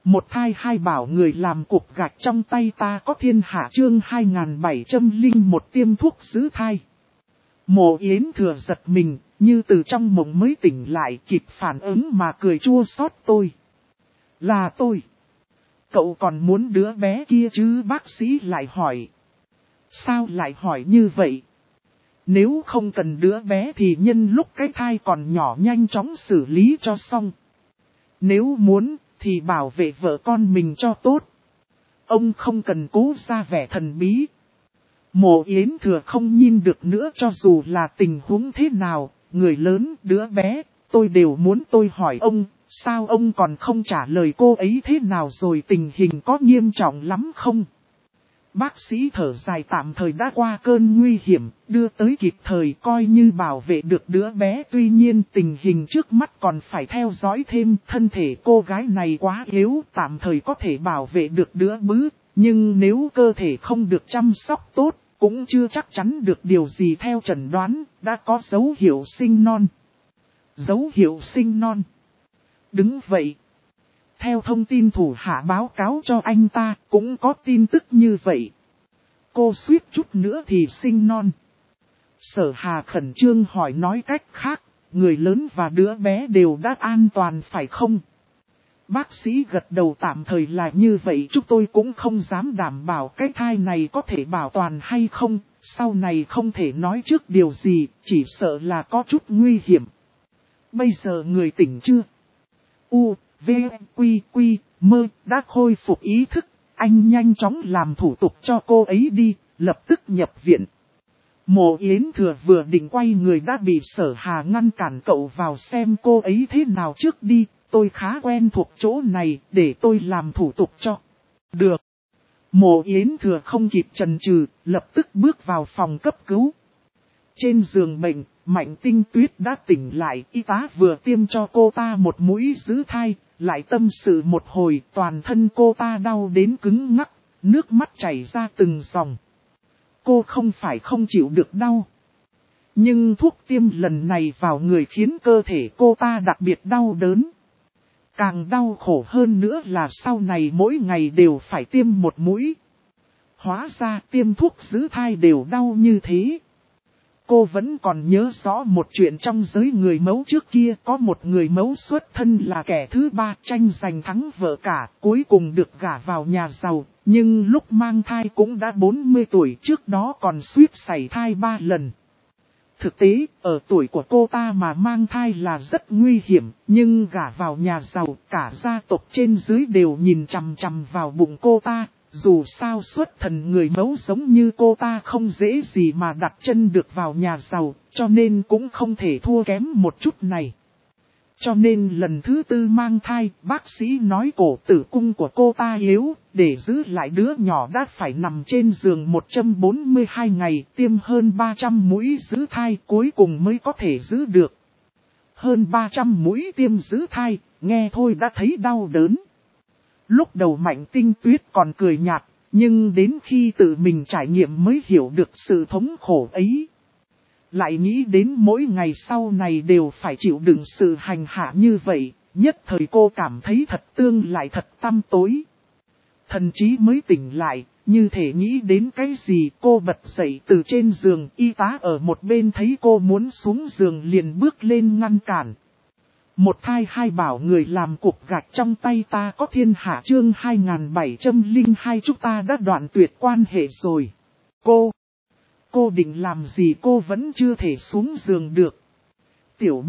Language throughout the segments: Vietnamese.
Một thai hai bảo người làm cục gạch trong tay ta có thiên hạ chương 2701 tiêm thuốc giữ thai. Mộ Yến Thừa giật mình, như từ trong mộng mới tỉnh lại kịp phản ứng mà cười chua xót tôi. Là tôi. Cậu còn muốn đứa bé kia chứ, bác sĩ lại hỏi. Sao lại hỏi như vậy? Nếu không cần đứa bé thì nhân lúc cái thai còn nhỏ nhanh chóng xử lý cho xong. Nếu muốn thì bảo vệ vợ con mình cho tốt. Ông không cần cố ra vẻ thần bí. Mộ Yến Thừa không nhìn được nữa, cho dù là tình huống thế nào, người lớn, đứa bé, tôi đều muốn. Tôi hỏi ông, sao ông còn không trả lời cô ấy thế nào rồi, tình hình có nghiêm trọng lắm không? Bác sĩ thở dài, tạm thời đã qua cơn nguy hiểm, đưa tới kịp thời, coi như bảo vệ được đứa bé. Tuy nhiên tình hình trước mắt còn phải theo dõi thêm, thân thể cô gái này quá yếu, tạm thời có thể bảo vệ được đứa bứ, nhưng nếu cơ thể không được chăm sóc tốt, cũng chưa chắc chắn được điều gì. Theo chẩn đoán, đã có dấu hiệu sinh non. Dấu hiệu sinh non. Đứng vậy. Theo thông tin thủ hạ báo cáo cho anh ta, cũng có tin tức như vậy. Cô suýt chút nữa thì sinh non. Sở Hà khẩn trương hỏi, nói cách khác, người lớn và đứa bé đều đã an toàn phải không? Bác sĩ gật đầu, tạm thời là như vậy, chúng tôi cũng không dám đảm bảo cái thai này có thể bảo toàn hay không, sau này không thể nói trước điều gì, chỉ sợ là có chút nguy hiểm. Bây giờ người tỉnh chưa? U, V, Quy, Mơ đã khôi phục ý thức, anh nhanh chóng làm thủ tục cho cô ấy đi, lập tức nhập viện. Mộ Yến Thừa vừa định quay người đã bị Sở Hà ngăn cản, cậu vào xem cô ấy thế nào trước đi, tôi khá quen thuộc chỗ này, để tôi làm thủ tục cho. Được. Mộ Yến Thừa không kịp chần chừ, lập tức bước vào phòng cấp cứu. Trên giường bệnh, Mạnh Tinh Tuyết đã tỉnh lại, y tá vừa tiêm cho cô ta một mũi giữ thai, lại tâm sự một hồi, toàn thân cô ta đau đến cứng ngắc, nước mắt chảy ra từng dòng. Cô không phải không chịu được đau, nhưng thuốc tiêm lần này vào người khiến cơ thể cô ta đặc biệt đau đớn. Càng đau khổ hơn nữa là sau này mỗi ngày đều phải tiêm một mũi. Hóa ra tiêm thuốc giữ thai đều đau như thế. Cô vẫn còn nhớ rõ một chuyện trong giới người mẫu trước kia, có một người mẫu xuất thân là kẻ thứ ba, tranh giành thắng vợ cả, cuối cùng được gả vào nhà giàu, nhưng lúc mang thai cũng đã 40 tuổi, trước đó còn suýt sảy thai 3 lần. Thực tế, ở tuổi của cô ta mà mang thai là rất nguy hiểm, nhưng gả vào nhà giàu, cả gia tộc trên dưới đều nhìn chằm chằm vào bụng cô ta. Dù sao xuất thần người mẫu giống như cô ta không dễ gì mà đặt chân được vào nhà giàu, cho nên cũng không thể thua kém một chút này. Cho nên lần thứ tư mang thai, bác sĩ nói cổ tử cung của cô ta yếu, để giữ lại đứa nhỏ đã phải nằm trên giường 142 ngày, tiêm hơn 300 mũi giữ thai cuối cùng mới có thể giữ được. Hơn 300 mũi tiêm giữ thai, nghe thôi đã thấy đau đớn. Lúc đầu Mạnh Tinh Tuyết còn cười nhạt, nhưng đến khi tự mình trải nghiệm mới hiểu được sự thống khổ ấy. Lại nghĩ đến mỗi ngày sau này đều phải chịu đựng sự hành hạ như vậy, nhất thời cô cảm thấy thật tương lại thật tăm tối. Thần trí mới tỉnh lại, như thể nghĩ đến cái gì, cô bật dậy từ trên giường, y tá ở một bên thấy cô muốn xuống giường liền bước lên ngăn cản. Một thai hai bảo người làm cục gạch trong tay ta có thiên hạ chương 2702, chúng ta đã đoạn tuyệt quan hệ rồi. Cô định làm gì, cô vẫn chưa thể xuống giường được. Tiểu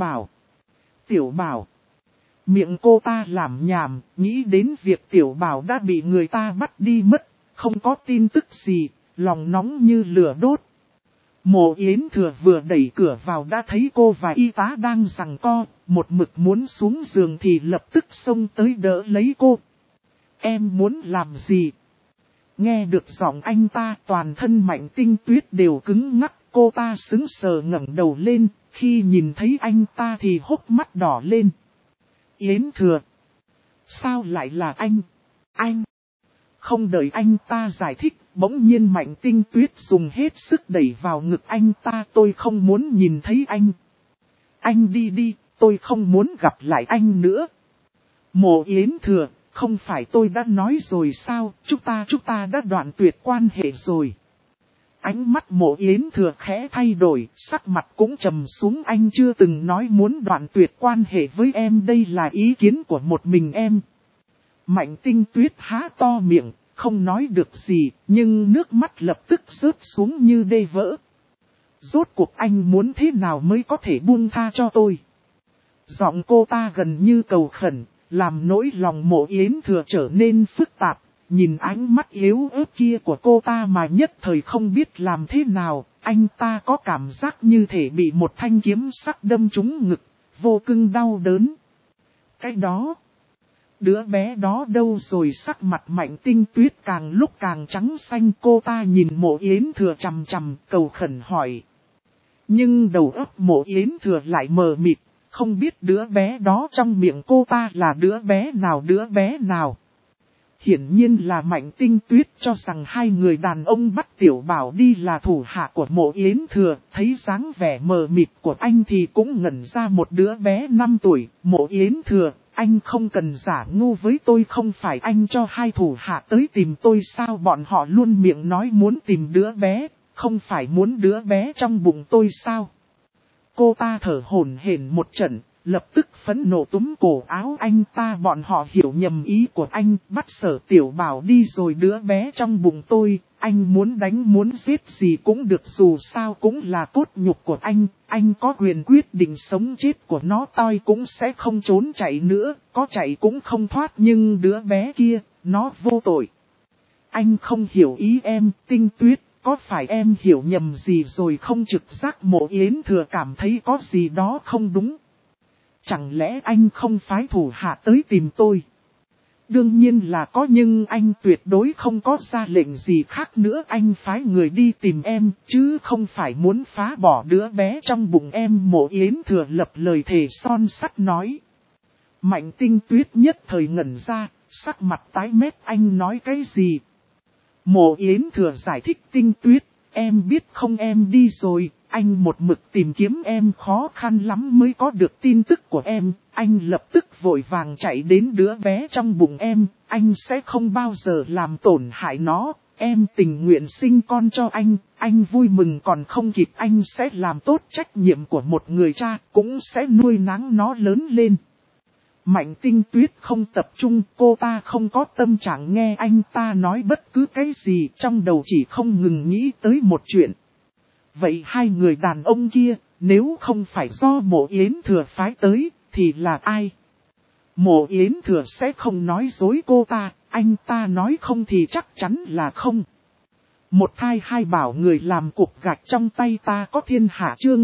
bảo. Miệng cô ta làm nhảm, nghĩ đến việc Tiểu Bảo đã bị người ta bắt đi mất, không có tin tức gì, lòng nóng như lửa đốt. Mộ Yến Thừa vừa đẩy cửa vào đã thấy cô và y tá đang giằng co, một mực muốn xuống giường thì lập tức xông tới đỡ lấy cô. Em muốn làm gì? Nghe được giọng anh ta, toàn thân Mạnh Tinh Tuyết đều cứng ngắc, cô ta sững sờ ngẩng đầu lên, khi nhìn thấy anh ta thì hốc mắt đỏ lên. Yến Thừa. Sao lại là anh? Anh. Không đợi anh ta giải thích, bỗng nhiên Mạnh Tinh Tuyết dùng hết sức đẩy vào ngực anh ta. Tôi không muốn nhìn thấy anh. Anh đi đi, tôi không muốn gặp lại anh nữa. Mộ Yến Thừa, không phải tôi đã nói rồi sao, chúng ta đã đoạn tuyệt quan hệ rồi. Ánh mắt Mộ Yến Thừa khẽ thay đổi, sắc mặt cũng trầm xuống. Anh chưa từng nói muốn đoạn tuyệt quan hệ với em, đây là ý kiến của một mình em. Mạnh Tinh Tuyết há to miệng, không nói được gì, nhưng nước mắt lập tức rớt xuống như đê vỡ. Rốt cuộc anh muốn thế nào mới có thể buông tha cho tôi? Giọng cô ta gần như cầu khẩn, làm nỗi lòng Mộ Yến Thừa trở nên phức tạp. Nhìn ánh mắt yếu ớt kia của cô ta mà nhất thời không biết làm thế nào, anh ta có cảm giác như thể bị một thanh kiếm sắc đâm trúng ngực, vô cùng đau đớn. Cái đó, đứa bé đó đâu rồi? Sắc mặt Mạnh Tinh Tuyết càng lúc càng trắng xanh, cô ta nhìn Mộ Yến Thừa chằm chằm, cầu khẩn hỏi. Nhưng đầu óc Mộ Yến Thừa lại mờ mịt, không biết đứa bé đó trong miệng cô ta là đứa bé nào. Hiển nhiên là Mạnh Tinh Tuyết cho rằng hai người đàn ông bắt Tiểu Bảo đi là thủ hạ của Mộ Yến Thừa, thấy dáng vẻ mờ mịt của anh thì cũng ngẩn ra. Một đứa bé 5 tuổi, Mộ Yến Thừa, anh không cần giả ngu với tôi, không phải anh cho hai thủ hạ tới tìm tôi sao? Bọn họ luôn miệng nói muốn tìm đứa bé, không phải muốn đứa bé trong bụng tôi sao? Cô ta thở hổn hển một trận, lập tức phẫn nộ túm cổ áo anh ta. Bọn họ hiểu nhầm ý của anh, bắt Sở Tiểu Bảo đi rồi đứa bé trong bụng tôi, anh muốn đánh muốn giết gì cũng được, dù sao cũng là cốt nhục của anh có quyền quyết định sống chết của nó, tôi cũng sẽ không trốn chạy nữa, có chạy cũng không thoát, nhưng đứa bé kia, nó vô tội. Anh không hiểu ý em, Tinh Tuyết. Có phải em hiểu nhầm gì rồi không? Trực giác Mộ Yến Thừa cảm thấy có gì đó không đúng. Chẳng lẽ anh không phái thủ hạ tới tìm tôi? Đương nhiên là có, nhưng anh tuyệt đối không có ra lệnh gì khác nữa. Anh phái người đi tìm em, chứ không phải muốn phá bỏ đứa bé trong bụng em. Mộ Yến Thừa lập lời thề son sắt nói. Mạnh Tinh Tuyết nhất thời ngẩn ra, sắc mặt tái mét. Anh nói cái gì? Mộ Yến Thừa giải thích. Tinh Tuyết, em biết không, em đi rồi, anh một mực tìm kiếm em khó khăn lắm mới có được tin tức của em, anh lập tức vội vàng chạy đến đứa bé trong bụng em, anh sẽ không bao giờ làm tổn hại nó, em tình nguyện sinh con cho anh vui mừng còn không kịp, anh sẽ làm tốt trách nhiệm của một người cha, cũng sẽ nuôi nắng nó lớn lên. Mạnh Tinh Tuyết không tập trung, cô ta không có tâm trạng nghe anh ta nói bất cứ cái gì, trong đầu chỉ không ngừng nghĩ tới một chuyện. Vậy hai người đàn ông kia, nếu không phải do Mộ Yến Thừa phái tới, thì là ai? Mộ Yến Thừa sẽ không nói dối cô ta, anh ta nói không thì chắc chắn là không. Một thai hai bảo người làm cục gạch trong tay ta có thiên hạ. Chương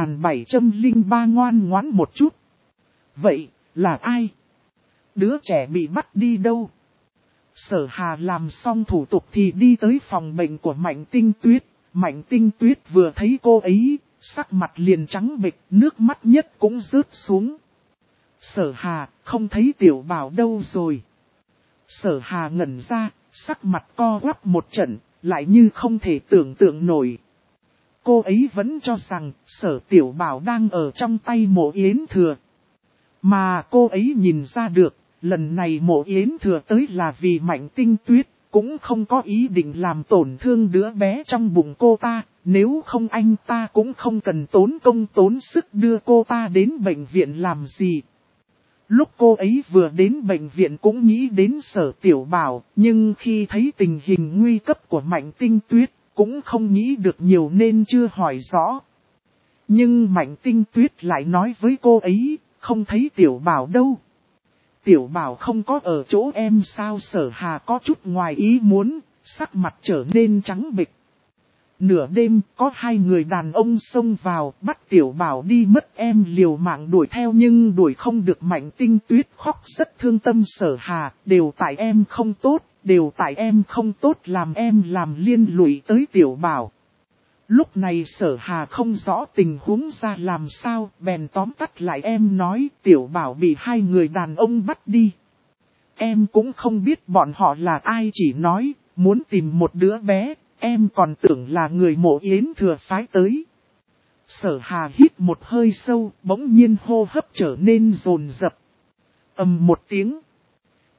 2703 ngoan ngoãn một chút. Vậy, là ai? Đứa trẻ bị bắt đi đâu? Sở Hà làm xong thủ tục thì đi tới phòng bệnh của Mạnh Tinh Tuyết. Mạnh Tinh Tuyết vừa thấy cô ấy, sắc mặt liền trắng bệch, nước mắt nhất cũng rớt xuống. Sở Hà, không thấy Tiểu Bảo đâu rồi? Sở Hà ngẩn ra, sắc mặt co quắp một trận, lại như không thể tưởng tượng nổi. Cô ấy vẫn cho rằng Sở Tiểu Bảo đang ở trong tay Mộ Yến Thừa. Mà cô ấy nhìn ra được, lần này Mộ Yến Thừa tới là vì Mạnh Tinh Tuyết, cũng không có ý định làm tổn thương đứa bé trong bụng cô ta, nếu không anh ta cũng không cần tốn công tốn sức đưa cô ta đến bệnh viện làm gì. Lúc cô ấy vừa đến bệnh viện cũng nghĩ đến Sở Tiểu Bảo, nhưng khi thấy tình hình nguy cấp của Mạnh Tinh Tuyết, cũng không nghĩ được nhiều nên chưa hỏi rõ. Nhưng Mạnh Tinh Tuyết lại nói với cô ấy, không thấy Tiểu Bảo đâu. Tiểu Bảo không có ở chỗ em sao? Sở Hà có chút ngoài ý muốn, sắc mặt trở nên trắng bệch. Nửa đêm có hai người đàn ông xông vào bắt Tiểu Bảo đi mất, em liều mạng đuổi theo nhưng đuổi không được. Mạnh Tinh Tuyết khóc rất thương tâm. Sở Hà, đều tại em không tốt, đều tại em không tốt, làm em làm liên lụy tới Tiểu Bảo. Lúc này Sở Hà không rõ tình huống ra làm sao, bèn tóm tắt lại em nói Tiểu Bảo bị hai người đàn ông bắt đi. Em cũng không biết bọn họ là ai, chỉ nói muốn tìm một đứa bé, em còn tưởng là người Mộ Yến Thừa phái tới. Sở Hà hít một hơi sâu, bỗng nhiên hô hấp trở nên dồn dập. Ầm một tiếng.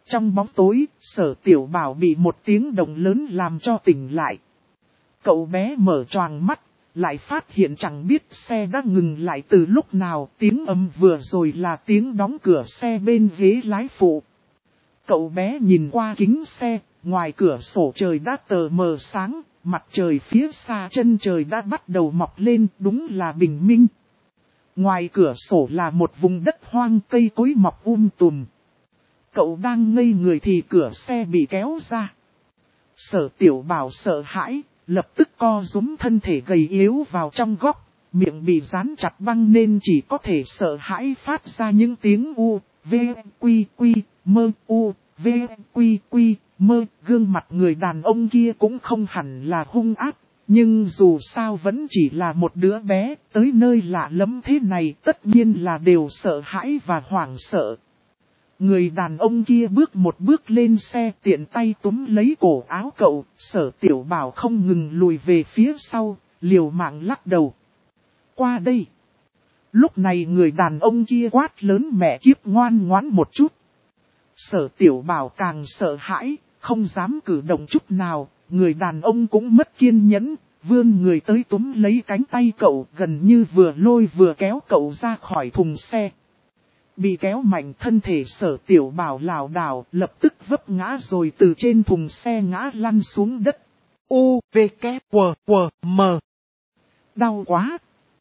Trong bóng tối, Sở Tiểu Bảo bị một tiếng động lớn làm cho tỉnh lại. Cậu bé mở choàng mắt, lại phát hiện chẳng biết xe đã ngừng lại từ lúc nào. Tiếng ầm vừa rồi là tiếng đóng cửa xe bên ghế lái phụ. Cậu bé nhìn qua kính xe, ngoài cửa sổ trời đã tờ mờ sáng, mặt trời phía xa chân trời đã bắt đầu mọc lên, đúng là bình minh. Ngoài cửa sổ là một vùng đất hoang, cây cối mọc tùm. Cậu đang ngây người thì cửa xe bị kéo ra. Sở Tiểu Bảo sợ hãi, lập tức co rúm thân thể gầy yếu vào trong góc, miệng bị dán chặt băng nên chỉ có thể sợ hãi phát ra những tiếng u, v, quy quy, mơ, u, v, quy quy, mơ. Gương mặt người đàn ông kia cũng không hẳn là hung ác, nhưng dù sao vẫn chỉ là một đứa bé, tới nơi lạ lẫm thế này tất nhiên là đều sợ hãi và hoảng sợ. Người đàn ông kia bước một bước lên xe, tiện tay túm lấy cổ áo cậu. Sở Tiểu Bảo không ngừng lùi về phía sau, liều mạng lắc đầu. Qua đây. Lúc này người đàn ông kia quát lớn mẹ kiếp ngoan ngoãn một chút. Sở Tiểu Bảo càng sợ hãi, không dám cử động chút nào. Người đàn ông cũng mất kiên nhẫn, vươn người tới túm lấy cánh tay cậu, gần như vừa lôi vừa kéo cậu ra khỏi thùng xe. Bị kéo mạnh, thân thể Sở Tiểu Bảo lảo đảo, lập tức vấp ngã rồi từ trên thùng xe ngã lăn xuống đất. U, V, K, W, W, M. Đau quá.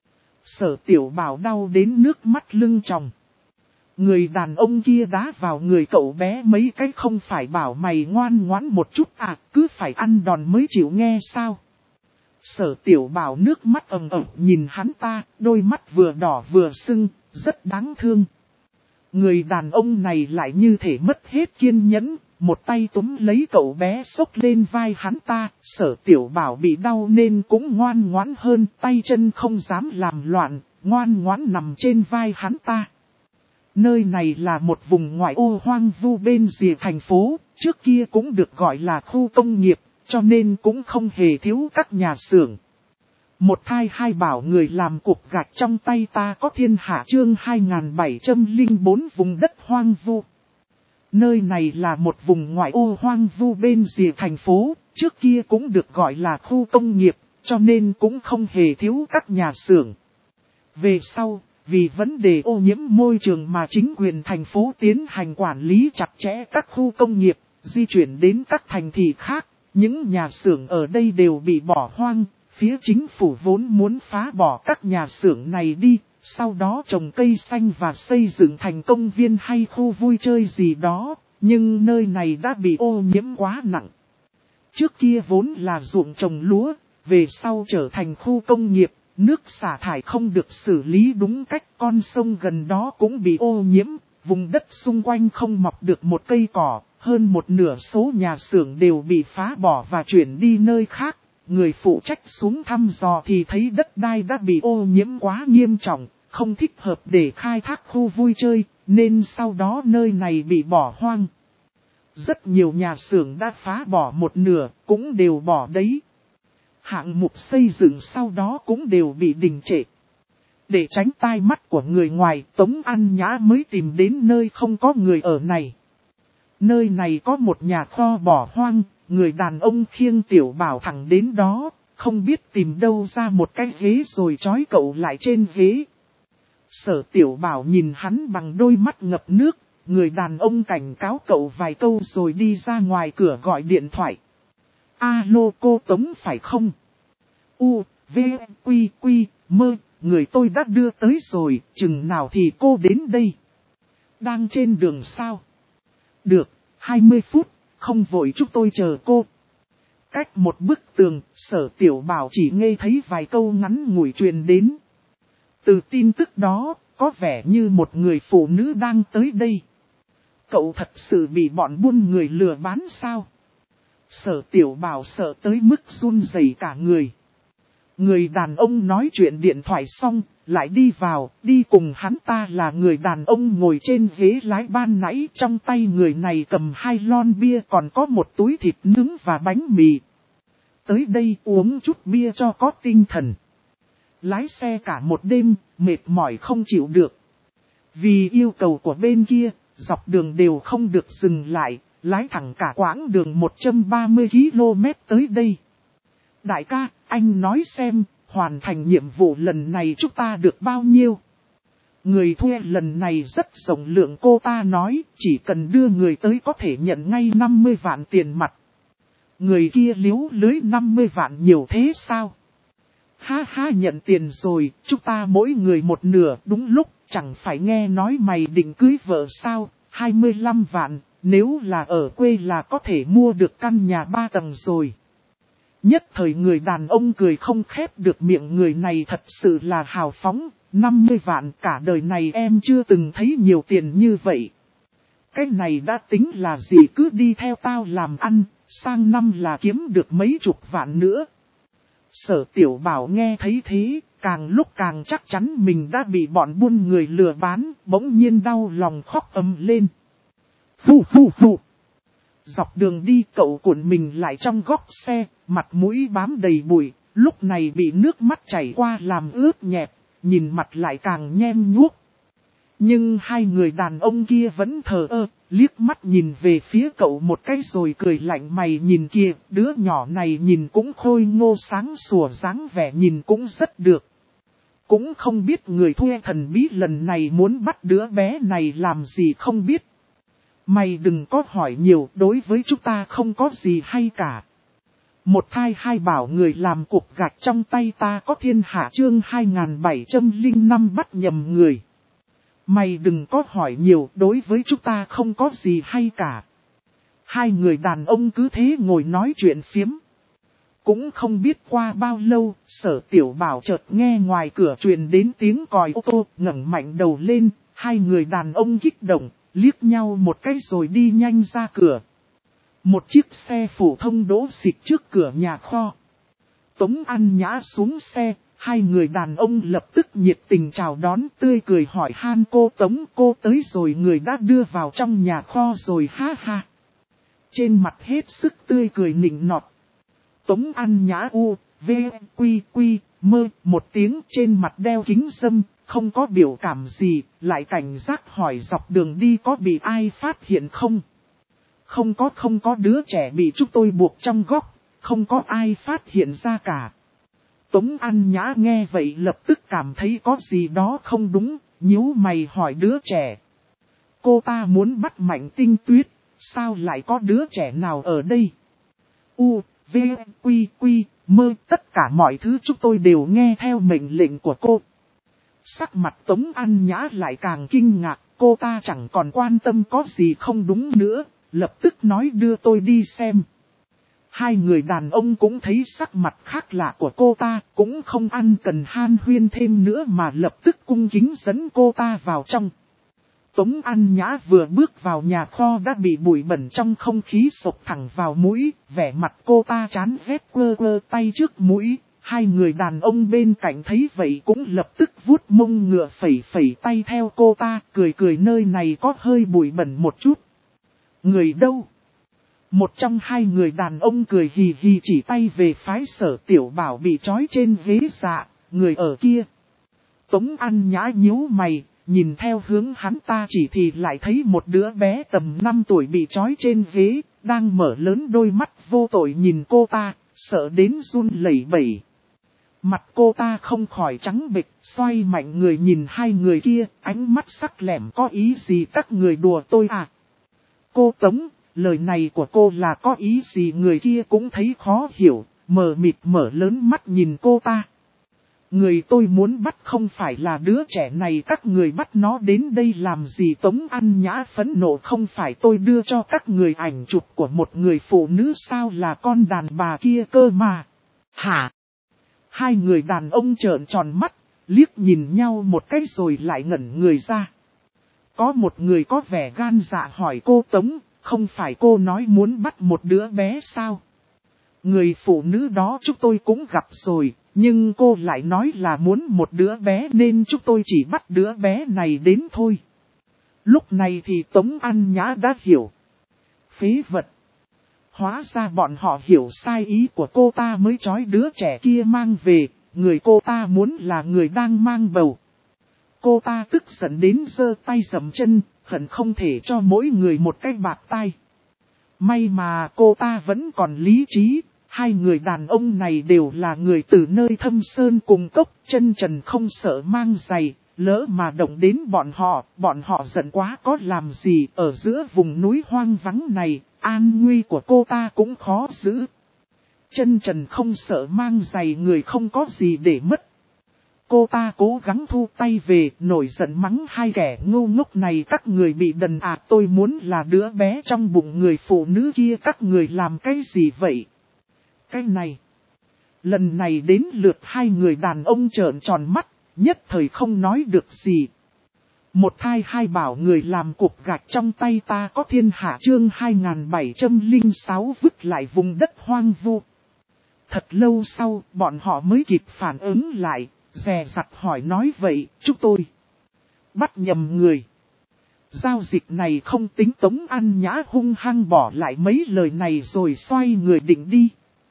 Sở Tiểu Bảo đau đến nước mắt lưng tròng. Người đàn ông kia đá vào người cậu bé mấy cái, không phải bảo mày ngoan ngoãn một chút à, cứ phải ăn đòn mới chịu nghe sao. Sở Tiểu Bảo nước mắt ầm ầm nhìn hắn ta, đôi mắt vừa đỏ vừa sưng, rất đáng thương. Người đàn ông này lại như thể mất hết kiên nhẫn, một tay túm lấy cậu bé xốc lên vai hắn ta. Sở Tiểu Bảo bị đau nên cũng ngoan ngoãn hơn, tay chân không dám làm loạn, ngoan ngoãn nằm trên vai hắn ta. Nơi này là một vùng ngoại ô hoang vu bên rìa thành phố, trước kia cũng được gọi là khu công nghiệp, cho nên cũng không hề thiếu các nhà xưởng. Một thai hai bảo người làm cục gạch trong tay ta có thiên hạ chương 2704 vùng đất hoang vu. Nơi này là một vùng ngoại ô hoang vu bên rìa thành phố, trước kia cũng được gọi là khu công nghiệp, cho nên cũng không hề thiếu các nhà xưởng. Về sau, vì vấn đề ô nhiễm môi trường mà chính quyền thành phố tiến hành quản lý chặt chẽ các khu công nghiệp, di chuyển đến các thành thị khác, những nhà xưởng ở đây đều bị bỏ hoang. Phía chính phủ vốn muốn phá bỏ các nhà xưởng này đi, sau đó trồng cây xanh và xây dựng thành công viên hay khu vui chơi gì đó, nhưng nơi này đã bị ô nhiễm quá nặng. Trước kia vốn là ruộng trồng lúa, về sau trở thành khu công nghiệp, nước xả thải không được xử lý đúng cách, con sông gần đó cũng bị ô nhiễm, vùng đất xung quanh không mọc được một cây cỏ, hơn một nửa số nhà xưởng đều bị phá bỏ và chuyển đi nơi khác. Người phụ trách xuống thăm dò thì thấy đất đai đã bị ô nhiễm quá nghiêm trọng, không thích hợp để khai thác khu vui chơi, nên sau đó nơi này bị bỏ hoang. Rất nhiều nhà xưởng đã phá bỏ một nửa, cũng đều bỏ đấy. Hạng mục xây dựng sau đó cũng đều bị đình trệ. Để tránh tai mắt của người ngoài, Tống An Nhã mới tìm đến nơi không có người ở này. Nơi này có một nhà kho bỏ hoang. Người đàn ông khiêng Tiểu Bảo thẳng đến đó, không biết tìm đâu ra một cái ghế rồi trói cậu lại trên ghế. Sở Tiểu Bảo nhìn hắn bằng đôi mắt ngập nước, người đàn ông cảnh cáo cậu vài câu rồi đi ra ngoài cửa gọi điện thoại. Alo, cô Tống phải không? U, V, Quy, Quy, Mơ, người tôi đã đưa tới rồi, chừng nào thì cô đến đây? Đang trên đường sao? Được, 20 phút. Không vội, chúng tôi chờ cô. Cách một bức tường, Sở Tiểu Bảo chỉ nghe thấy vài câu ngắn ngủi truyền đến. Từ tin tức đó, có vẻ như một người phụ nữ đang tới đây. Cậu thật sự bị bọn buôn người lừa bán sao? Sở Tiểu Bảo sợ tới mức run rẩy cả người. Người đàn ông nói chuyện điện thoại xong, lại đi vào, đi cùng hắn ta là người đàn ông ngồi trên ghế lái ban nãy. Trong tay người này cầm 2 lon bia, còn có một túi thịt nướng và bánh mì. Tới đây uống chút bia cho có tinh thần. Lái xe cả một đêm, mệt mỏi không chịu được. Vì yêu cầu của bên kia, dọc đường đều không được dừng lại, lái thẳng cả quãng đường 130 km tới đây. Đại ca, anh nói xem, hoàn thành nhiệm vụ lần này chúng ta được bao nhiêu? Người thuê lần này rất rộng lượng, cô ta nói, chỉ cần đưa người tới có thể nhận ngay 50 vạn tiền mặt. Người kia liếu lưới 50 vạn nhiều thế sao? Ha ha, nhận tiền rồi, chúng ta mỗi người một nửa. Đúng lúc, chẳng phải nghe nói mày định cưới vợ sao? 25 vạn, nếu là ở quê là có thể mua được căn nhà 3 tầng rồi. Nhất thời người đàn ông cười không khép được miệng, người này thật sự là hào phóng. 50 vạn, cả đời này em chưa từng thấy nhiều tiền như vậy. Cái này đã tính là gì, cứ đi theo tao làm ăn, sang năm là kiếm được mấy chục vạn nữa. Sở Tiểu Bảo nghe thấy thế, càng lúc càng chắc chắn mình đã bị bọn buôn người lừa bán, bỗng nhiên đau lòng khóc ầm lên. Phù phù phù. Dọc đường đi cậu cuộn mình lại trong góc xe, mặt mũi bám đầy bụi, lúc này bị nước mắt chảy qua làm ướt nhẹp, nhìn mặt lại càng nhem nhuốc. Nhưng hai người đàn ông kia vẫn thờ ơ, liếc mắt nhìn về phía cậu một cái rồi cười lạnh, mày nhìn kìa, đứa nhỏ này nhìn cũng khôi ngô sáng sủa, dáng vẻ nhìn cũng rất được. Cũng không biết người thuê thần bí lần này muốn bắt đứa bé này làm gì không biết. Mày đừng có hỏi nhiều, đối với chúng ta không có gì hay cả. Một thai hai bảo người làm cục gạch trong tay ta có thiên hạ, chương 2705 bắt nhầm người. Mày đừng có hỏi nhiều, đối với chúng ta không có gì hay cả. Hai người đàn ông cứ thế ngồi nói chuyện phiếm. Cũng không biết qua bao lâu, Sở Tiểu Bảo chợt nghe ngoài cửa truyền đến tiếng còi ô tô, ngẩng mạnh đầu lên, hai người đàn ông kích động, liếc nhau một cái rồi đi nhanh ra cửa. Một chiếc xe phổ thông đỗ xịch trước cửa nhà kho. Tống An Nhã xuống xe, hai người đàn ông lập tức nhiệt tình chào đón, tươi cười hỏi han, cô Tống, cô tới rồi, người đã đưa vào trong nhà kho rồi, ha ha. Trên mặt hết sức tươi cười nịnh nọt. Tống An Nhã mơ một tiếng, trên mặt đeo kính râm, không có biểu cảm gì, lại cảnh giác hỏi dọc đường đi có bị ai phát hiện không? Không có đứa trẻ bị chúng tôi buộc trong góc, không có ai phát hiện ra cả. Tống An Nhã nghe vậy lập tức cảm thấy có gì đó không đúng, nhíu mày hỏi đứa trẻ. Cô ta muốn bắt Mạnh Tinh Tuyết, sao lại có đứa trẻ nào ở đây? Mơ, tất cả mọi thứ chúng tôi đều nghe theo mệnh lệnh của cô. Sắc mặt Tống An Nhã lại càng kinh ngạc, cô ta chẳng còn quan tâm có gì không đúng nữa, lập tức nói đưa tôi đi xem. Hai người đàn ông cũng thấy sắc mặt khác lạ của cô ta, cũng không ăn cần han huyên thêm nữa mà lập tức cung kính dẫn cô ta vào trong. Tống An Nhã vừa bước vào nhà kho đã bị bụi bẩn trong không khí sộc thẳng vào mũi, vẻ mặt cô ta chán ghét quơ tay trước mũi. Hai người đàn ông bên cạnh thấy vậy cũng lập tức vuốt mông ngựa phẩy tay theo cô ta, cười nơi này có hơi bụi bẩn một chút. Người đâu? Một trong hai người đàn ông cười hì hì chỉ tay về phái Sở Tiểu Bảo bị trói trên ghế dạ, người ở kia. Tống An Nhã nhíu mày, nhìn theo hướng hắn ta chỉ thì lại thấy một đứa bé tầm 5 tuổi bị trói trên ghế, đang mở lớn đôi mắt vô tội nhìn cô ta, sợ đến run lẩy bẩy. Mặt cô ta không khỏi trắng bệch, xoay mạnh người nhìn hai người kia, ánh mắt sắc lẻm, có ý gì các người đùa tôi à? Cô Tống, lời này của cô là có ý gì? Người kia cũng thấy khó hiểu, mờ mịt mở lớn mắt nhìn cô ta. Người tôi muốn bắt không phải là đứa trẻ này, các người bắt nó đến đây làm gì? Tống An Nhã phẫn nộ, không phải tôi đưa cho các người ảnh chụp của một người phụ nữ sao, là con đàn bà kia cơ mà. Hả? Hai người đàn ông trợn tròn mắt, liếc nhìn nhau một cái rồi lại ngẩn người ra. Có một người có vẻ gan dạ hỏi cô Tống, không phải cô nói muốn bắt một đứa bé sao? Người phụ nữ đó chúng tôi cũng gặp rồi, nhưng cô lại nói là muốn một đứa bé nên chúng tôi chỉ bắt đứa bé này đến thôi. Lúc này thì Tống An Nhã đã hiểu. Phế vật. Hóa ra bọn họ hiểu sai ý của cô ta mới trói đứa trẻ kia mang về, người cô ta muốn là người đang mang bầu. Cô ta tức giận đến giơ tay giẫm chân, hận không thể cho mỗi người một cái bạt tai. May mà cô ta vẫn còn lý trí, hai người đàn ông này đều là người từ nơi thâm sơn cùng cốc, chân trần không sợ mang giày, lỡ mà động đến bọn họ giận quá có làm gì ở giữa vùng núi hoang vắng này, an nguy của cô ta cũng khó giữ. Chân trần không sợ mang giày người không có gì để mất. Cô ta cố gắng thu tay về, nổi giận mắng hai kẻ ngu ngốc này, các người bị đần à, tôi muốn là đứa bé trong bụng người phụ nữ kia, các người làm cái gì vậy? Cái này. Lần này đến lượt hai người đàn ông trợn tròn mắt, nhất thời không nói được gì. Một thai hai bảo người làm cục gạch trong tay ta có thiên hạ chương 2706 vứt lại vùng đất hoang vu. Thật lâu sau, bọn họ mới kịp phản ứng lại, dè dặt hỏi nói vậy, chúng tôi bắt nhầm người. Giao dịch này không tính. Tống An Nhã hung hăng bỏ lại mấy lời này rồi xoay người định đi.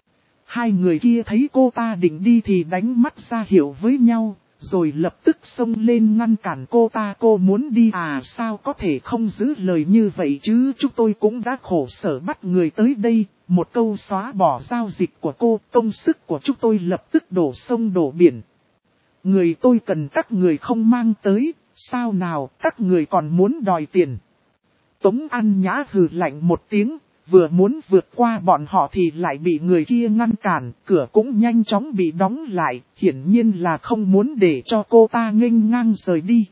Hai người kia thấy cô ta định đi thì đánh mắt ra hiệu với nhau, rồi lập tức xông lên ngăn cản cô ta. Cô muốn đi à, sao có thể không giữ lời như vậy chứ, chúng tôi cũng đã khổ sở bắt người tới đây. Một câu xóa bỏ giao dịch của cô, công sức của chúng tôi lập tức đổ sông đổ biển. Người tôi cần các người không mang tới, sao nào các người còn muốn đòi tiền. Tống An Nhã hừ lạnh một tiếng, vừa muốn vượt qua bọn họ thì lại bị người kia ngăn cản, cửa cũng nhanh chóng bị đóng lại, hiển nhiên là không muốn để cho cô ta nghênh ngang rời đi.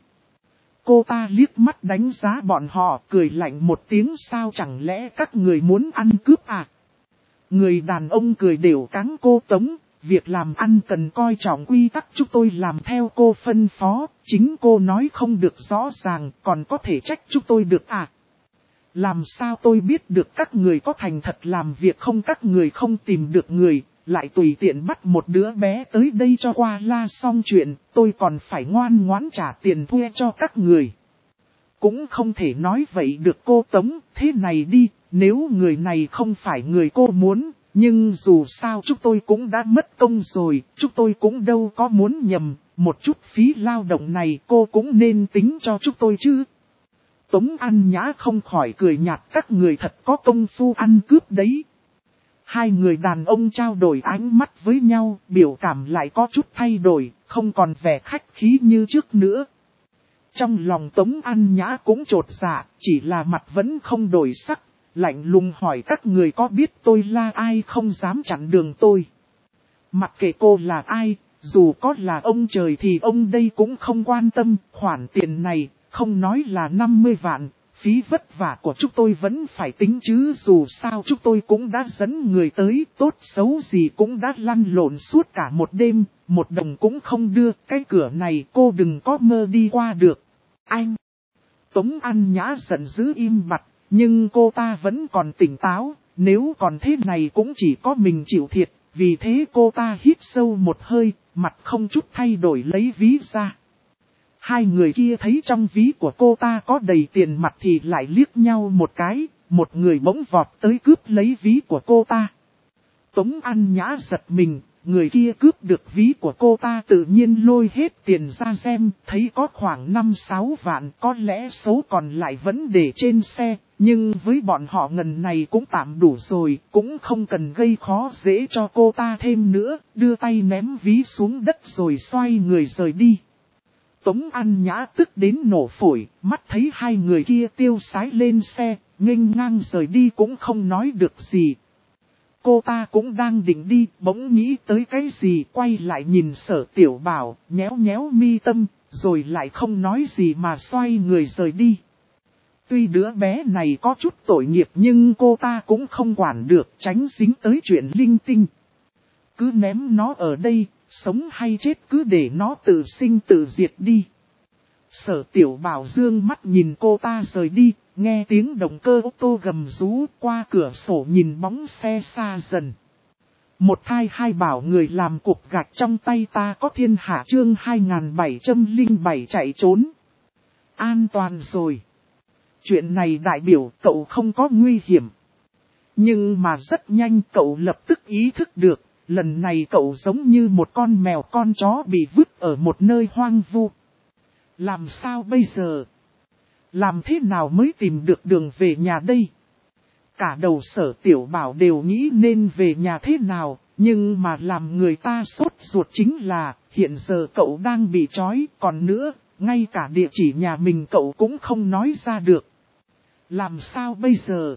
Cô ta liếc mắt đánh giá bọn họ, cười lạnh một tiếng, sao chẳng lẽ các người muốn ăn cướp à? Người đàn ông cười đều cáng cô Tống, việc làm ăn cần coi trọng quy tắc, chúng tôi làm theo cô phân phó, chính cô nói không được rõ ràng, còn có thể trách chúng tôi được à? Làm sao tôi biết được các người có thành thật làm việc không, các người không tìm được người, lại tùy tiện bắt một đứa bé tới đây cho qua la xong chuyện, tôi còn phải ngoan ngoãn trả tiền thuê cho các người. Cũng không thể nói vậy được cô Tống, thế này đi, nếu người này không phải người cô muốn, nhưng dù sao chúng tôi cũng đã mất công rồi, chúng tôi cũng đâu có muốn nhầm, một chút phí lao động này cô cũng nên tính cho chúng tôi chứ. Tống An Nhã không khỏi cười nhạt, các người thật có công phu ăn cướp đấy. Hai người đàn ông trao đổi ánh mắt với nhau, biểu cảm lại có chút thay đổi, không còn vẻ khách khí như trước nữa. Trong lòng Tống An Nhã cũng chột dạ, chỉ là mặt vẫn không đổi sắc, lạnh lùng hỏi các người có biết tôi là ai không dám chặn đường tôi. Mặc kệ cô là ai, dù có là ông trời thì ông đây cũng không quan tâm, khoản tiền này, không nói là 50 vạn, phí vất vả của chúng tôi vẫn phải tính chứ, dù sao chúng tôi cũng đã dẫn người tới, tốt xấu gì cũng đã lăn lộn suốt cả một đêm, một đồng cũng không đưa, cái cửa này cô đừng có mơ đi qua được. Anh! Tống An Nhã giận dữ im bặt, nhưng cô ta vẫn còn tỉnh táo, nếu còn thế này cũng chỉ có mình chịu thiệt, vì thế cô ta hít sâu một hơi, mặt không chút thay đổi lấy ví ra. Hai người kia thấy trong ví của cô ta có đầy tiền mặt thì lại liếc nhau một cái, một người bỗng vọt tới cướp lấy ví của cô ta. Tống An Nhã giật mình, người kia cướp được ví của cô ta tự nhiên lôi hết tiền ra xem, thấy có khoảng 5-6 vạn, có lẽ số còn lại vẫn để trên xe, nhưng với bọn họ ngần này cũng tạm đủ rồi, cũng không cần gây khó dễ cho cô ta thêm nữa, đưa tay ném ví xuống đất rồi xoay người rời đi. Tống An Nhã tức đến nổ phổi, mắt thấy hai người kia tiêu sái lên xe, nghênh ngang rời đi cũng không nói được gì. Cô ta cũng đang định đi, bỗng nghĩ tới cái gì, quay lại nhìn Sở Tiểu Bảo, nhéo nhéo mi tâm, rồi lại không nói gì mà xoay người rời đi. Tuy đứa bé này có chút tội nghiệp nhưng cô ta cũng không quản được, tránh dính tới chuyện linh tinh. Cứ ném nó ở đây, sống hay chết cứ để nó tự sinh tự diệt đi. Sở Tiểu Bảo dương mắt nhìn cô ta rời đi, nghe tiếng động cơ ô tô gầm rú, qua cửa sổ nhìn bóng xe xa dần. Một thai hai bảo người làm cục gạch trong tay ta có thiên hạ chương 2707 chạy trốn. An toàn rồi. Chuyện này đại biểu cậu không có nguy hiểm. Nhưng mà rất nhanh cậu lập tức ý thức được, lần này cậu giống như một con mèo con chó bị vứt ở một nơi hoang vu. Làm sao bây giờ? Làm thế nào mới tìm được đường về nhà đây? Cả đầu Sở Tiểu Bảo đều nghĩ nên về nhà thế nào, nhưng mà làm người ta sốt ruột chính là, hiện giờ cậu đang bị trói, còn nữa, ngay cả địa chỉ nhà mình cậu cũng không nói ra được. Làm sao bây giờ?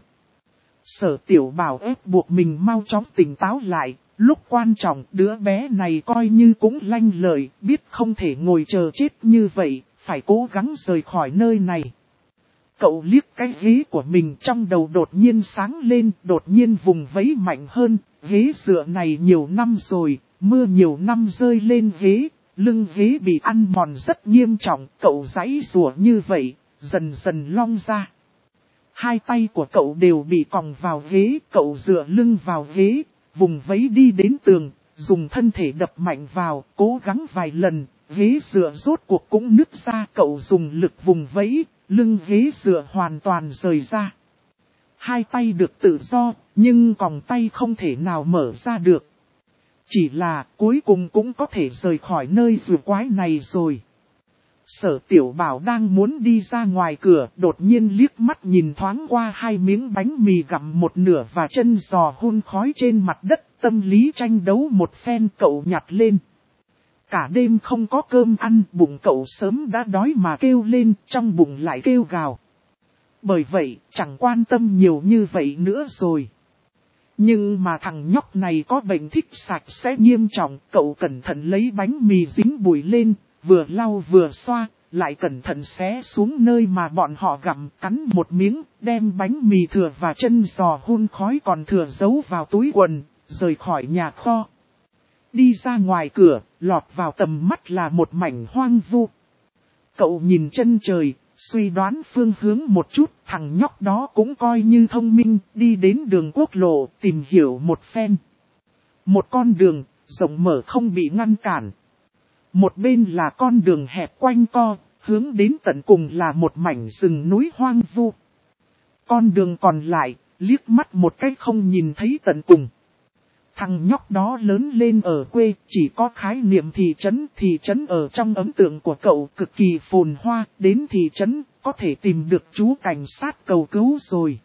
Sở Tiểu Bảo ép buộc mình mau chóng tỉnh táo lại, lúc quan trọng đứa bé này coi như cũng lanh lợi, biết không thể ngồi chờ chết như vậy, phải cố gắng rời khỏi nơi này. Cậu liếc cái ghế của mình trong đầu đột nhiên sáng lên, đột nhiên vùng vẫy mạnh hơn, ghế dựa này nhiều năm rồi, mưa nhiều năm rơi lên ghế, lưng ghế bị ăn mòn rất nghiêm trọng, cậu giãy giụa như vậy, dần dần long ra. Hai tay của cậu đều bị còng vào ghế, cậu dựa lưng vào ghế, vùng vẫy đi đến tường, dùng thân thể đập mạnh vào, cố gắng vài lần, ghế dựa rốt cuộc cũng nứt ra, cậu dùng lực vùng vẫy, lưng ghế dựa hoàn toàn rời ra. Hai tay được tự do, nhưng còng tay không thể nào mở ra được. Chỉ là cuối cùng cũng có thể rời khỏi nơi rùa quái này rồi. Sở Tiểu Bảo đang muốn đi ra ngoài cửa, đột nhiên liếc mắt nhìn thoáng qua hai miếng bánh mì gặm một nửa và chân giò hun khói trên mặt đất, tâm lý tranh đấu một phen cậu nhặt lên. Cả đêm không có cơm ăn, bụng cậu sớm đã đói mà kêu lên, trong bụng lại kêu gào. Bởi vậy, chẳng quan tâm nhiều như vậy nữa rồi. Nhưng mà thằng nhóc này có bệnh thích sạch sẽ nghiêm trọng, cậu cẩn thận lấy bánh mì dính bụi lên, vừa lau vừa xoa, lại cẩn thận xé xuống nơi mà bọn họ gặm, cắn một miếng, đem bánh mì thừa và chân giò hun khói còn thừa giấu vào túi quần, rời khỏi nhà kho. Đi ra ngoài cửa, lọt vào tầm mắt là một mảnh hoang vu. Cậu nhìn chân trời, suy đoán phương hướng một chút, thằng nhóc đó cũng coi như thông minh, đi đến đường quốc lộ, tìm hiểu một phen. Một con đường, rộng mở không bị ngăn cản. Một bên là con đường hẹp quanh co, hướng đến tận cùng là một mảnh rừng núi hoang vu. Con đường còn lại, liếc mắt một cái không nhìn thấy tận cùng. Thằng nhóc đó lớn lên ở quê, chỉ có khái niệm thị trấn ở trong ấn tượng của cậu cực kỳ phồn hoa, đến thị trấn có thể tìm được chú cảnh sát cầu cứu rồi.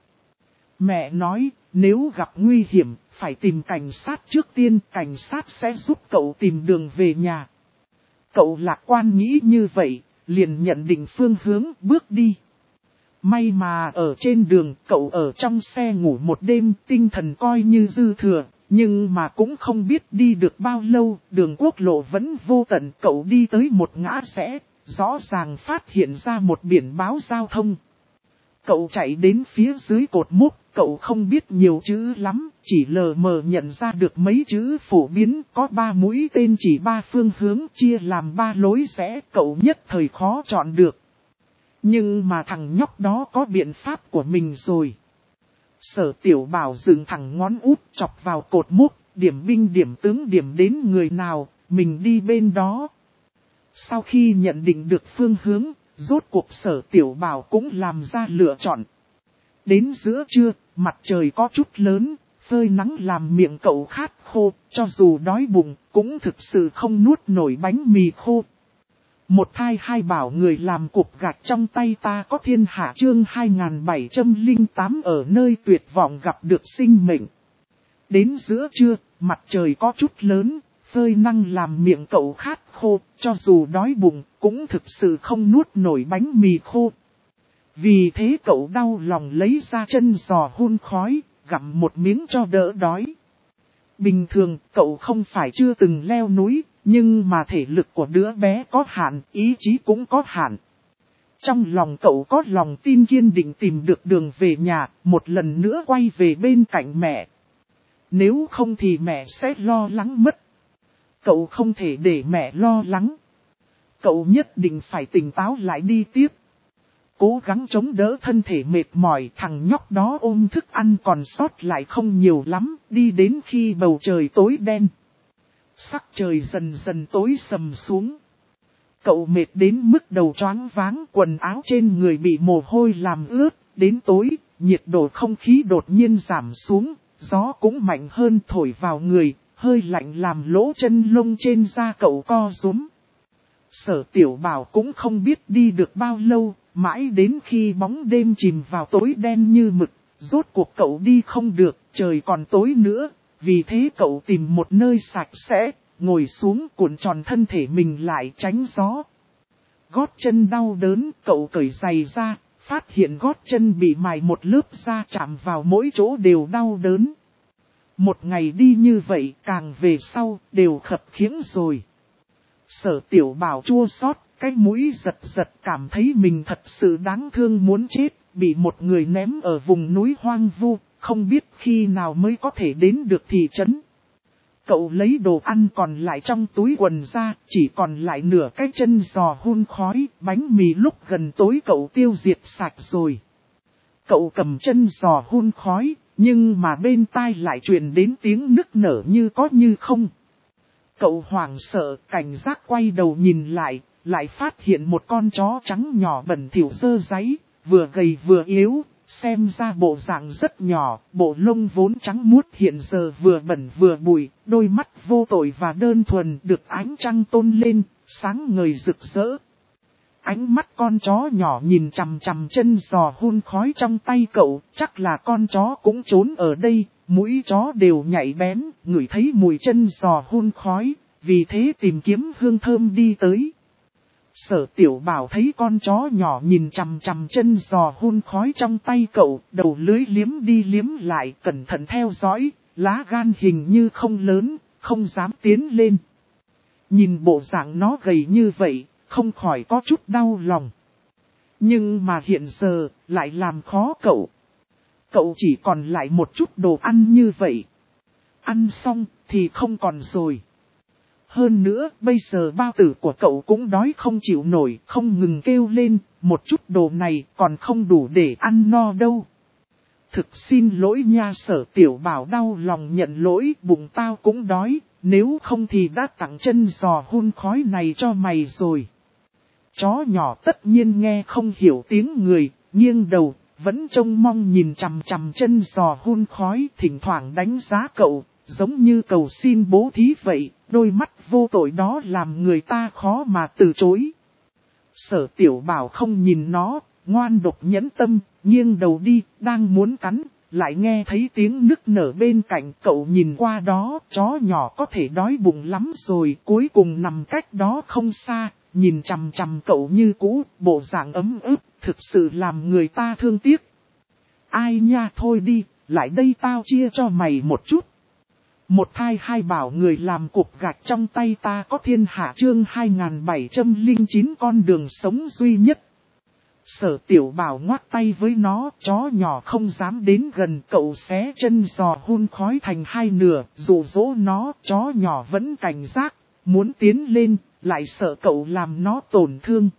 Mẹ nói, nếu gặp nguy hiểm, phải tìm cảnh sát trước tiên, cảnh sát sẽ giúp cậu tìm đường về nhà. Cậu lạc quan nghĩ như vậy, liền nhận định phương hướng bước đi. May mà ở trên đường, cậu ở trong xe ngủ một đêm, tinh thần coi như dư thừa. Nhưng mà cũng không biết đi được bao lâu, đường quốc lộ vẫn vô tận, cậu đi tới một ngã rẽ, rõ ràng phát hiện ra một biển báo giao thông. Cậu chạy đến phía dưới cột mốc, cậu không biết nhiều chữ lắm, chỉ lờ mờ nhận ra được mấy chữ phổ biến, có 3 mũi tên chỉ 3 phương hướng chia làm 3 lối rẽ, cậu nhất thời khó chọn được. Nhưng mà thằng nhóc đó có biện pháp của mình rồi. Sở Tiểu Bảo dựng thẳng ngón út chọc vào cột mốc, điểm binh điểm tướng điểm đến người nào, mình đi bên đó. Sau khi nhận định được phương hướng, rốt cuộc Sở Tiểu Bảo cũng làm ra lựa chọn. Đến giữa trưa, mặt trời có chút lớn, phơi nắng làm miệng cậu khát khô, cho dù đói bụng, cũng thực sự không nuốt nổi bánh mì khô. Một thai hai bảo người làm cục gạch trong tay ta có thiên hạ chương 2708 ở nơi tuyệt vọng gặp được sinh mệnh. Đến giữa trưa, mặt trời có chút lớn, phơi nắng làm miệng cậu khát khô, cho dù đói bụng, cũng thực sự không nuốt nổi bánh mì khô. Vì thế cậu đau lòng lấy ra chân giò hun khói, gặm một miếng cho đỡ đói. Bình thường, cậu không phải chưa từng leo núi, nhưng mà thể lực của đứa bé có hạn, ý chí cũng có hạn. Trong lòng cậu có lòng tin kiên định tìm được đường về nhà, một lần nữa quay về bên cạnh mẹ. Nếu không thì mẹ sẽ lo lắng mất. Cậu không thể để mẹ lo lắng. Cậu nhất định phải tỉnh táo lại đi tiếp. Cố gắng chống đỡ thân thể mệt mỏi, thằng nhóc đó ôm thức ăn còn sót lại không nhiều lắm, đi đến khi bầu trời tối đen. Sắc trời dần dần tối sầm xuống. Cậu mệt đến mức đầu choáng váng, quần áo trên người bị mồ hôi làm ướt, đến tối, nhiệt độ không khí đột nhiên giảm xuống, gió cũng mạnh hơn thổi vào người, hơi lạnh làm lỗ chân lông trên da cậu co rúm. Sở Tiểu Bảo cũng không biết đi được bao lâu, Mãi đến khi bóng đêm chìm vào tối đen như mực, rốt cuộc cậu đi không được, trời còn tối nữa, vì thế cậu tìm một nơi sạch sẽ, ngồi xuống cuộn tròn thân thể mình lại tránh gió. Gót chân đau đớn, cậu cởi giày ra, phát hiện gót chân bị mài một lớp da chạm vào mỗi chỗ đều đau đớn. Một ngày đi như vậy càng về sau đều khập khiễng rồi. Sở Tiểu Bảo chua xót, cái mũi giật giật cảm thấy mình thật sự đáng thương muốn chết, bị một người ném ở vùng núi hoang vu, không biết khi nào mới có thể đến được thị trấn. Cậu lấy đồ ăn còn lại trong túi quần ra, chỉ còn lại nửa cái chân giò hun khói, bánh mì lúc gần tối cậu tiêu diệt sạch rồi. Cậu cầm chân giò hun khói, nhưng mà bên tai lại truyền đến tiếng nức nở như có như không. Cậu hoảng sợ, cảnh giác quay đầu nhìn lại phát hiện một con chó trắng nhỏ bẩn thỉu dơ dáy, vừa gầy vừa yếu, xem ra bộ dạng rất nhỏ, bộ lông vốn trắng muốt hiện giờ vừa bẩn vừa bụi, đôi mắt vô tội và đơn thuần được ánh trăng tôn lên, sáng ngời rực rỡ. Ánh mắt con chó nhỏ nhìn chằm chằm chân giò hun khói trong tay cậu, chắc là con chó cũng trốn ở đây, mũi chó đều nhạy bén, ngửi thấy mùi chân giò hun khói, vì thế tìm kiếm hương thơm đi tới. Sở Tiểu Bảo thấy con chó nhỏ nhìn chằm chằm chân giò hun khói trong tay cậu, đầu lưới liếm đi liếm lại, cẩn thận theo dõi, lá gan hình như không lớn, không dám tiến lên. Nhìn bộ dạng nó gầy như vậy, không khỏi có chút đau lòng. Nhưng mà hiện giờ, lại làm khó cậu. Cậu chỉ còn lại một chút đồ ăn như vậy. Ăn xong, thì không còn rồi. Hơn nữa, bây giờ bao tử của cậu cũng đói không chịu nổi, không ngừng kêu lên, một chút đồ này còn không đủ để ăn no đâu. Thực xin lỗi nha, Sở Tiểu Bảo đau lòng nhận lỗi, bụng tao cũng đói, nếu không thì đã tặng chân giò hun khói này cho mày rồi. Chó nhỏ tất nhiên nghe không hiểu tiếng người, nghiêng đầu, vẫn trông mong nhìn chằm chằm chân giò hun khói, thỉnh thoảng đánh giá cậu, giống như cầu xin bố thí vậy, đôi mắt vô tội đó làm người ta khó mà từ chối. Sở Tiểu Bảo không nhìn nó, ngoan độc nhẫn tâm, nghiêng đầu đi, đang muốn cắn, lại nghe thấy tiếng nức nở bên cạnh, cậu nhìn qua đó, chó nhỏ có thể đói bụng lắm rồi, cuối cùng nằm cách đó không xa, nhìn chằm chằm cậu như cũ, bộ dạng ấm ức, thực sự làm người ta thương tiếc. Ai nha, thôi đi, lại đây tao chia cho mày một chút. Một thai hai bảo người làm cục gạch trong tay ta có thiên hạ chương 2709 con đường sống duy nhất. Sở Tiểu Bảo ngoắt tay với nó, chó nhỏ không dám đến gần, cậu xé chân giò hun khói thành hai nửa, dụ dỗ nó, chó nhỏ vẫn cảnh giác, muốn tiến lên, lại sợ cậu làm nó tổn thương.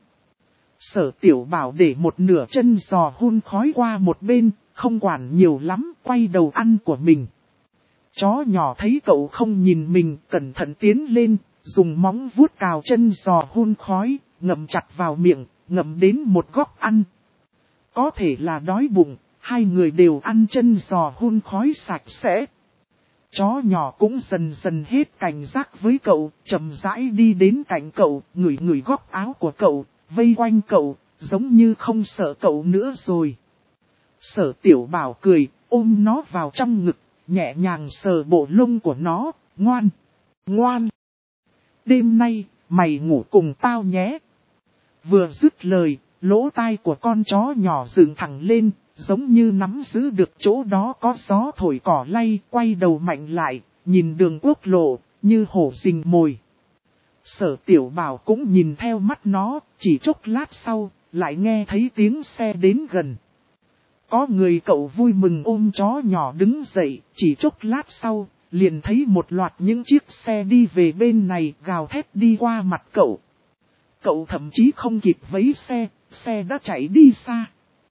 Sở Tiểu Bảo để một nửa chân giò hun khói qua một bên, không quản nhiều lắm, quay đầu ăn của mình. Chó nhỏ thấy cậu không nhìn mình, cẩn thận tiến lên, dùng móng vuốt cào chân giò hun khói, ngậm chặt vào miệng, ngậm đến một góc ăn. Có thể là đói bụng, hai người đều ăn chân giò hun khói sạch sẽ. Chó nhỏ cũng dần dần hết cảnh giác với cậu, chậm rãi đi đến cạnh cậu, ngửi ngửi góc áo của cậu, vây quanh cậu, giống như không sợ cậu nữa rồi. Sở Tiểu Bảo cười, ôm nó vào trong ngực, nhẹ nhàng sờ bộ lông của nó, ngoan, ngoan. Đêm nay, mày ngủ cùng tao nhé. Vừa dứt lời, lỗ tai của con chó nhỏ dựng thẳng lên, giống như nắm giữ được chỗ đó có gió thổi cỏ lay, quay đầu mạnh lại, nhìn đường quốc lộ, như hổ rình mồi. Sở Tiểu Bảo cũng nhìn theo mắt nó, chỉ chốc lát sau, lại nghe thấy tiếng xe đến gần. Có người cậu vui mừng ôm chó nhỏ đứng dậy, chỉ chốc lát sau, liền thấy một loạt những chiếc xe đi về bên này gào thét đi qua mặt cậu. Cậu thậm chí không kịp vấy xe đã chạy đi xa.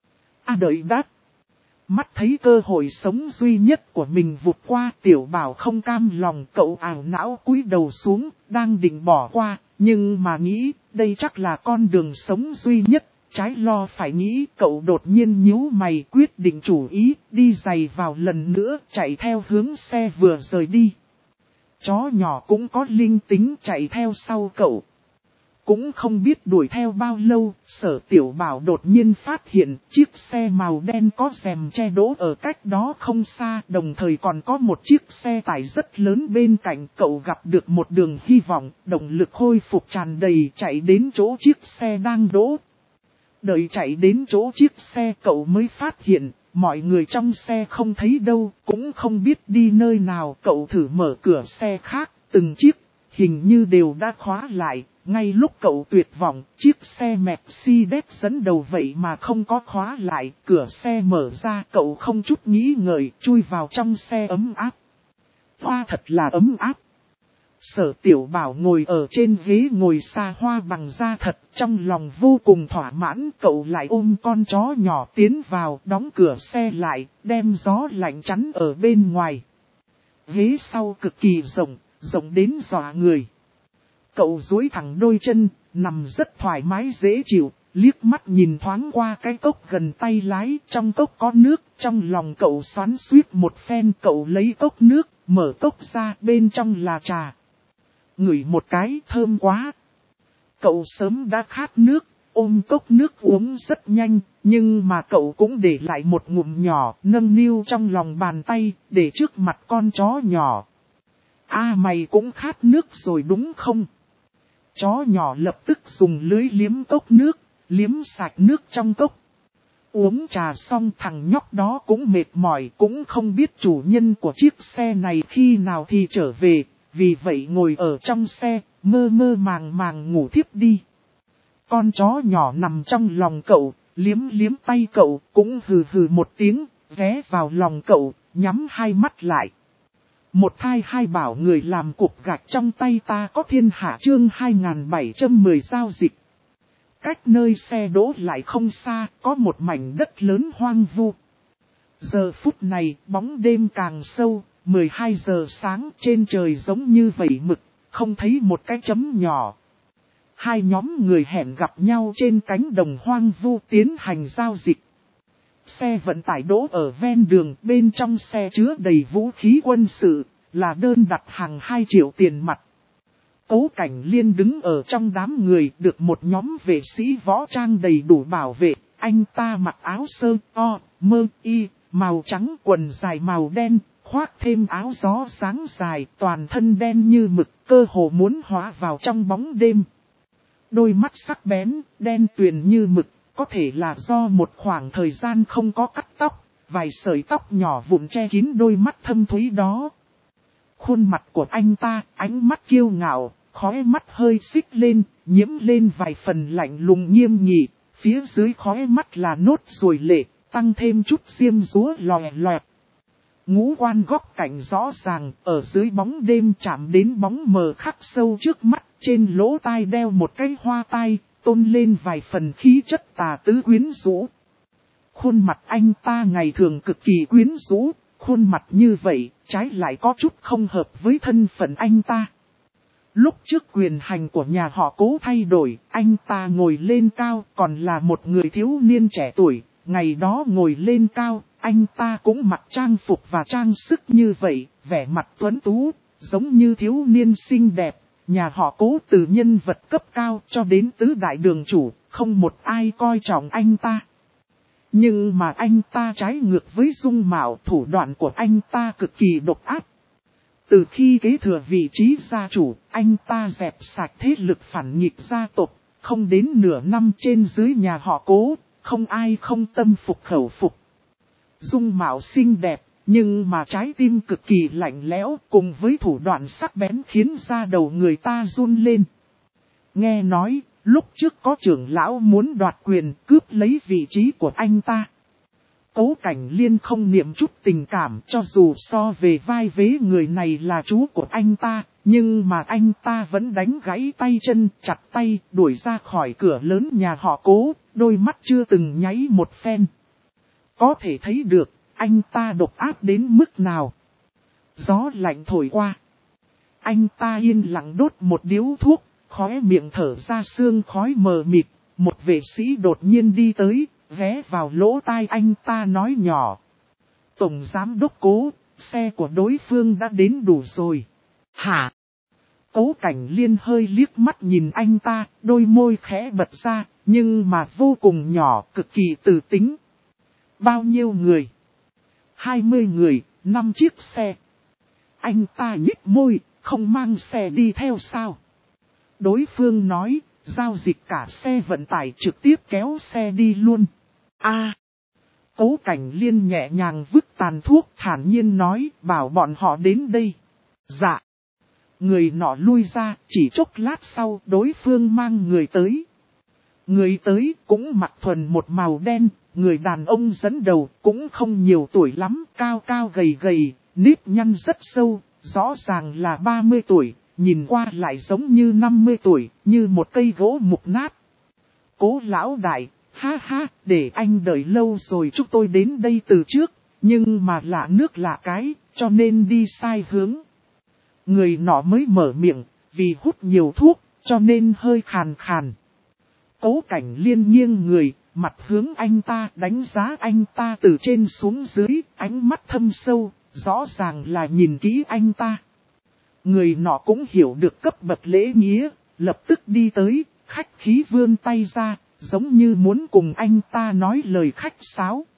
Đợi đát. Mắt thấy cơ hội sống duy nhất của mình vụt qua, Tiểu Bảo không cam lòng, cậu ảo não cúi đầu xuống, đang định bỏ qua, nhưng mà nghĩ, đây chắc là con đường sống duy nhất. Trái lo phải nghĩ, cậu đột nhiên nhíu mày quyết định chủ ý, đi giày vào lần nữa, chạy theo hướng xe vừa rời đi. Chó nhỏ cũng có linh tính chạy theo sau cậu. cũng không biết đuổi theo bao lâu, Sở Tiểu Bảo đột nhiên phát hiện chiếc xe màu đen có rèm che đỗ ở cách đó không xa, đồng thời còn có một chiếc xe tải rất lớn bên cạnh. Cậu gặp được một đường hy vọng, động lực khôi phục tràn đầy, chạy đến chỗ chiếc xe đang đỗ. Đợi chạy đến chỗ chiếc xe cậu mới phát hiện, mọi người trong xe không thấy đâu, cũng không biết đi nơi nào. Cậu thử mở cửa xe khác, từng chiếc, hình như đều đã khóa lại. Ngay lúc cậu tuyệt vọng, chiếc xe Mercedes dẫn đầu vậy mà không có khóa lại. Cửa xe mở ra, cậu không chút nghĩ ngợi, chui vào trong xe ấm áp. Hoa thật là ấm áp. Sở Tiểu Bảo ngồi ở trên ghế ngồi xa hoa bằng da thật, trong lòng vô cùng thỏa mãn. Cậu lại ôm con chó nhỏ tiến vào, đóng cửa xe lại, đem gió lạnh chắn ở bên ngoài. Ghế sau cực kỳ rộng, rộng đến dọa người. Cậu duỗi thẳng đôi chân, nằm rất thoải mái dễ chịu, liếc mắt nhìn thoáng qua cái cốc gần tay lái, trong cốc có nước, trong lòng cậu xoắn xuýt một phen. Cậu lấy cốc nước, mở cốc ra, bên trong là trà. Ngửi một cái thơm quá. Cậu sớm đã khát nước, ôm cốc nước uống rất nhanh, nhưng mà cậu cũng để lại một ngụm nhỏ, nâng niu trong lòng bàn tay, để trước mặt con chó nhỏ. À mày cũng khát nước rồi đúng không? Chó nhỏ lập tức dùng lưới liếm cốc nước, liếm sạch nước trong cốc. Uống trà xong thằng nhóc đó cũng mệt mỏi, cũng không biết chủ nhân của chiếc xe này khi nào thì trở về, vì vậy ngồi ở trong xe, mơ mơ màng màng ngủ thiếp đi. Con chó nhỏ nằm trong lòng cậu, liếm liếm tay cậu, cũng hừ hừ một tiếng, ghé vào lòng cậu, nhắm hai mắt lại. Một thai hai bảo người làm cục gạch trong tay ta có thiên hạ chương 2710 giao dịch. Cách nơi xe đỗ lại không xa, có một mảnh đất lớn hoang vu. Giờ phút này, bóng đêm càng sâu, 12 giờ sáng trên trời giống như vẩy mực, không thấy một cái chấm nhỏ. Hai nhóm người hẹn gặp nhau trên cánh đồng hoang vu tiến hành giao dịch. Xe vận tải đỗ ở ven đường, bên trong xe chứa đầy vũ khí quân sự, là đơn đặt hàng 2 triệu tiền mặt. Cố Cảnh Liên đứng ở trong đám người, được một nhóm vệ sĩ võ trang đầy đủ bảo vệ. Anh ta mặc áo sơ o, mơ y, màu trắng, quần dài màu đen, khoác thêm áo gió sáng dài, toàn thân đen như mực, cơ hồ muốn hóa vào trong bóng đêm. Đôi mắt sắc bén, đen tuyền như mực, có thể là do một khoảng thời gian không có cắt tóc, vài sợi tóc nhỏ vụn che kín đôi mắt thâm thúy đó. Khuôn mặt của anh ta, ánh mắt kiêu ngạo, khóe mắt hơi xích lên, nhiễm lên vài phần lạnh lùng nghiêm nghị, phía dưới khóe mắt là nốt ruồi lệ, tăng thêm chút xiêm rúa lòe loẹt. Ngũ quan góc cạnh rõ ràng, ở dưới bóng đêm chạm đến bóng mờ khắc sâu trước mắt, trên lỗ tai đeo một cái hoa tai, tôn lên vài phần khí chất tà tứ quyến rũ. Khuôn mặt anh ta ngày thường cực kỳ quyến rũ, khuôn mặt như vậy, trái lại có chút không hợp với thân phận anh ta. Lúc trước quyền hành của nhà họ Cố thay đổi, anh ta ngồi lên cao, còn là một người thiếu niên trẻ tuổi, ngày đó ngồi lên cao, anh ta cũng mặc trang phục và trang sức như vậy, vẻ mặt tuấn tú, giống như thiếu niên xinh đẹp. Nhà họ Cố từ nhân vật cấp cao cho đến tứ đại đường chủ, không một ai coi trọng anh ta. Nhưng mà anh ta trái ngược với dung mạo, thủ đoạn của anh ta cực kỳ độc ác. Từ khi kế thừa vị trí gia chủ, anh ta dẹp sạch thế lực phản nghịch gia tộc, không đến nửa năm trên dưới nhà họ Cố, không ai không tâm phục khẩu phục. Dung mạo xinh đẹp, nhưng mà trái tim cực kỳ lạnh lẽo, cùng với thủ đoạn sắc bén khiến da đầu người ta run lên. Nghe nói, lúc trước có trưởng lão muốn đoạt quyền cướp lấy vị trí của anh ta. Cố Cảnh Liên không niệm chút tình cảm, cho dù so về vai vế người này là chú của anh ta, nhưng mà anh ta vẫn đánh gãy tay chân, chặt tay, đuổi ra khỏi cửa lớn nhà họ Cố, đôi mắt chưa từng nháy một phen. Có thể thấy được, anh ta độc ác đến mức nào. Gió lạnh thổi qua. Anh ta yên lặng đốt một điếu thuốc, khóe miệng thở ra sương khói mờ mịt, một vệ sĩ đột nhiên đi tới. Ghé vào lỗ tai anh ta nói nhỏ. Tổng giám đốc Cố, xe của đối phương đã đến đủ rồi. Hả? Cố Cảnh Liên hơi liếc mắt nhìn anh ta, đôi môi khẽ bật ra, nhưng mà vô cùng nhỏ, cực kỳ từ tính. Bao nhiêu người? 20 người, 5 chiếc xe. Anh ta nhếch môi, không mang xe đi theo sao? Đối phương nói, giao dịch cả xe vận tải trực tiếp kéo xe đi luôn. Cố Cảnh Liên nhẹ nhàng vứt tàn thuốc, thản nhiên nói, bảo bọn họ đến đây. Dạ. Người nọ lui ra, chỉ chốc lát sau, đối phương mang người tới. Người tới cũng mặc thuần một màu đen, người đàn ông dẫn đầu cũng không nhiều tuổi lắm, cao cao gầy gầy, nếp nhăn rất sâu, rõ ràng là 30 tuổi, nhìn qua lại giống như 50 tuổi, như một cây gỗ mục nát. Cố lão đại, ha ha, để anh đợi lâu rồi, chúng tôi đến đây từ trước, nhưng mà lạ nước lạ cái, cho nên đi sai hướng. Người nọ mới mở miệng, vì hút nhiều thuốc, cho nên hơi khàn khàn. Cố Cảnh Liên nghiêng người, mặt hướng anh ta, đánh giá anh ta từ trên xuống dưới, ánh mắt thâm sâu, rõ ràng là nhìn kỹ anh ta. Người nọ cũng hiểu được cấp bậc lễ nghĩa, lập tức đi tới, khách khí vươn tay ra, giống như muốn cùng anh ta nói lời khách sáo.